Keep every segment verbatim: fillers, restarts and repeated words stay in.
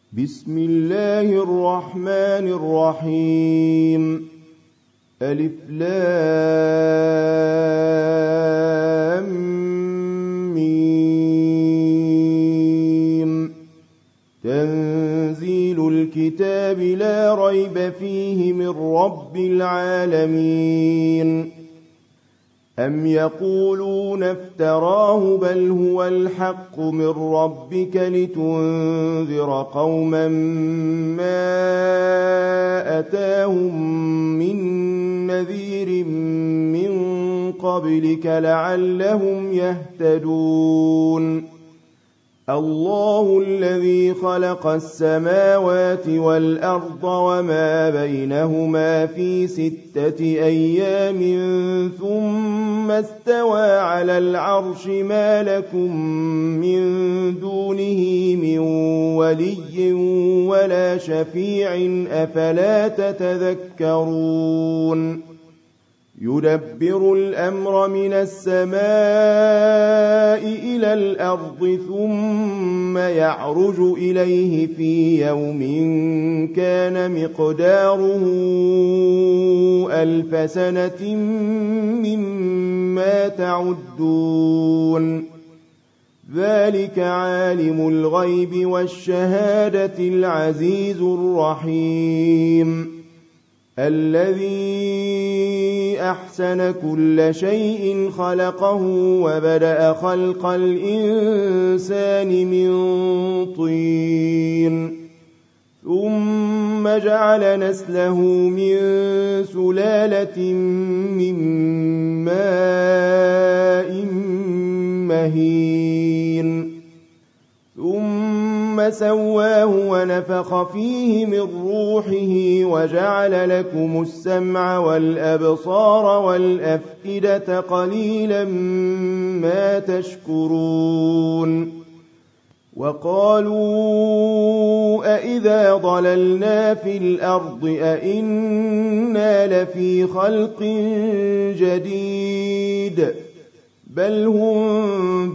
بسم الله الرحمن الرحيم. ألف لام ميم. تنزيل الكتاب لا ريب فيه من رب العالمين. أم يقولون افتراه بل هو الحق من ربك لتنذر قوما ما أتاهم من نذير من قبلك لعلهم يهتدون. الله الذي خلق السماوات والأرض وما بينهما في ستة أيام ثم استوى على العرش ما لكم من دونه من ولي ولا شفيع أفلا تتذكرون. يدبر الأمر من السماء إلى الأرض ثم يعرج إليه في يوم كان مقداره ألف سنة مما تعدون. ذلك عالم الغيب والشهادة العزيز الرحيم. الذي أحسن كل شيء خلقه وبدأ خلق الإنسان من طين ثم جعل نسله من سلالة من ماء مهين ثم سواه ونفخ فيه من روحه وجعل لكم السمع والأبصار والأفئدة قليلا ما تشكرون. وقالوا أإذا ضللنا في الأرض أإنا لفي خلق جديد بل هم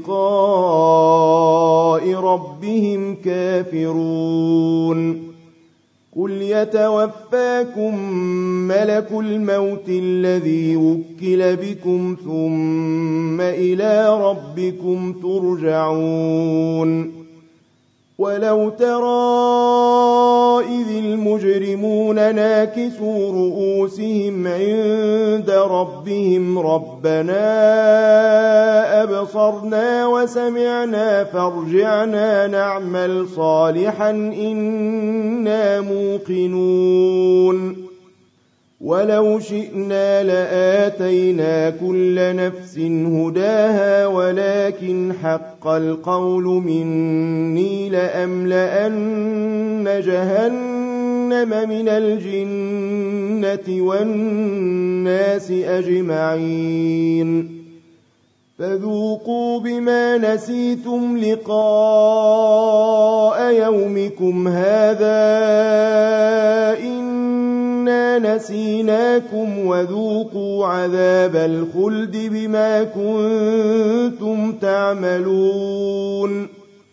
بلقاء ربهم كافرون. قل يتوفاكم ملك الموت الذي وكل بكم ثم إلى ربكم ترجعون. ولو ترى إذ المجرمون ناكسوا رؤوسهم عند ربهم ربنا أبصرنا وسمعنا فارجعنا نعمل صالحا إنا موقنون. ولو شئنا لآتينا كل نفس هداها ولكن حق القول مني لأملأن جهنم من الجنة والناس أجمعين. فذوقوا بما نسيتم لقاء يومكم هذا إنا نسيناكم وذوقوا عذاب الخلد بما كنتم تعملون.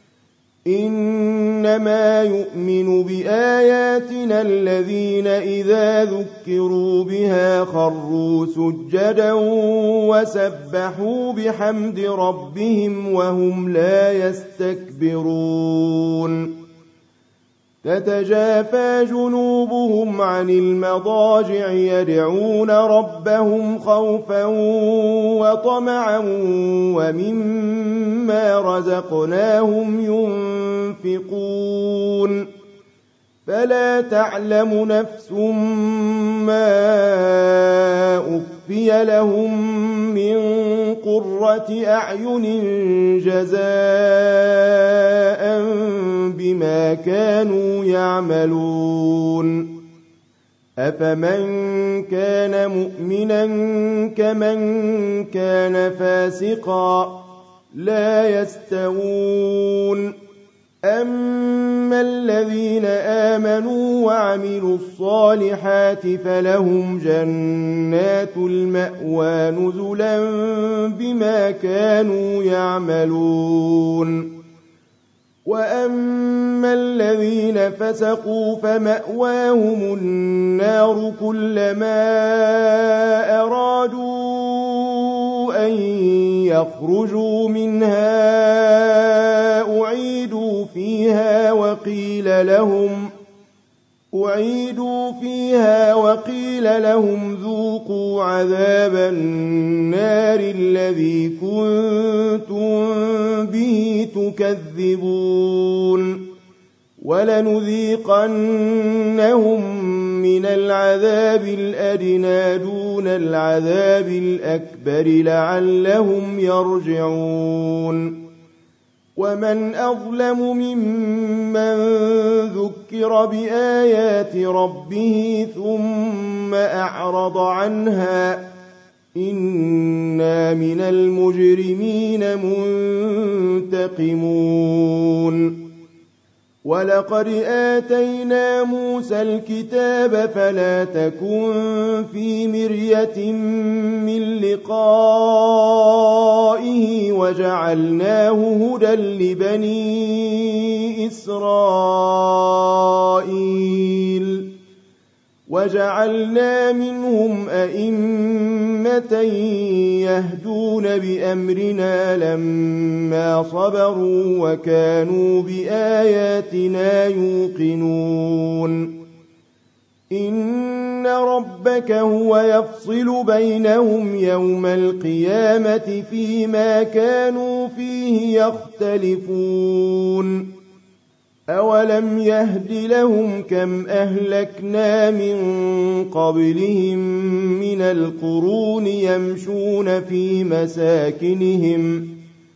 إنما يؤمن بآياتنا الذين إذا ذكروا بها خروا سجدا وسبحوا بحمد ربهم وهم لا يستكبرون. تتجافى جنوبهم عن المضاجع يدعون ربهم خوفا وطمعا ومما رزقناهم ينفقون. فلا تعلم نفس ما أخفي لهم من قرة أعين جزاء بما كانوا يعملون. أفمن كان مؤمنا كمن كان فاسقا لا يستوون. أما الذين آمنوا وعملوا الصالحات فلهم جنات المأوى نزلا بما كانوا يعملون. وأما الذين فسقوا فمأواهم النار كلما أرادوا أن يخرجوا منها أعيدوا فيها وقيل لهم أعيدوا فيها وقيل لهم ذوقوا عذاب النار الذي كنتم به تكذبون ولنذيقنهم من العذاب الأدنى دون العذاب الأكبر لعلهم يرجعون ومن أظلم ممن ذكر بآيات ربه ثم أعرض عنها إنا من المجرمين منتقمون ولقد آتينا موسى الكتاب فلا تكن في مرية من لقائه وجعلناه هدى لبني إسرائيل وجعلنا منهم أئمة يهدون بأمرنا لما صبروا وكانوا بآياتنا يوقنون إن ربك هو يفصل بينهم يوم القيامة فيما كانوا فيه يختلفون أولم يهد لهم كم أهلكنا من قبلهم من القرون يمشون في مساكنهم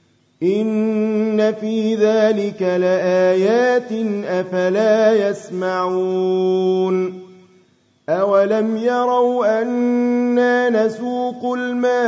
إن في ذلك لآيات أفلا يسمعون أولم يروا أنا نسوق الماء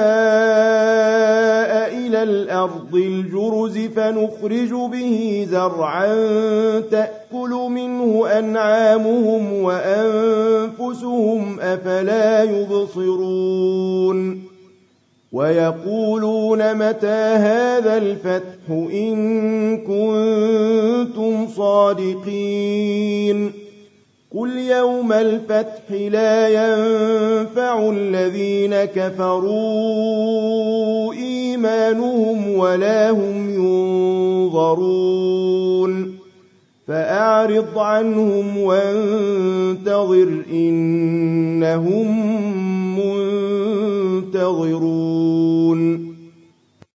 إلى الأرض الجرز فنخرج به زرعا تأكل منه أنعامهم وأنفسهم أفلا يبصرون ويقولون متى هذا الفتح إن كنتم صادقين قل يوم الفتح لا ينفع الذين كفروا إيمانهم ولا هم ينظرون فأعرض عنهم وانتظر إنهم منتظرون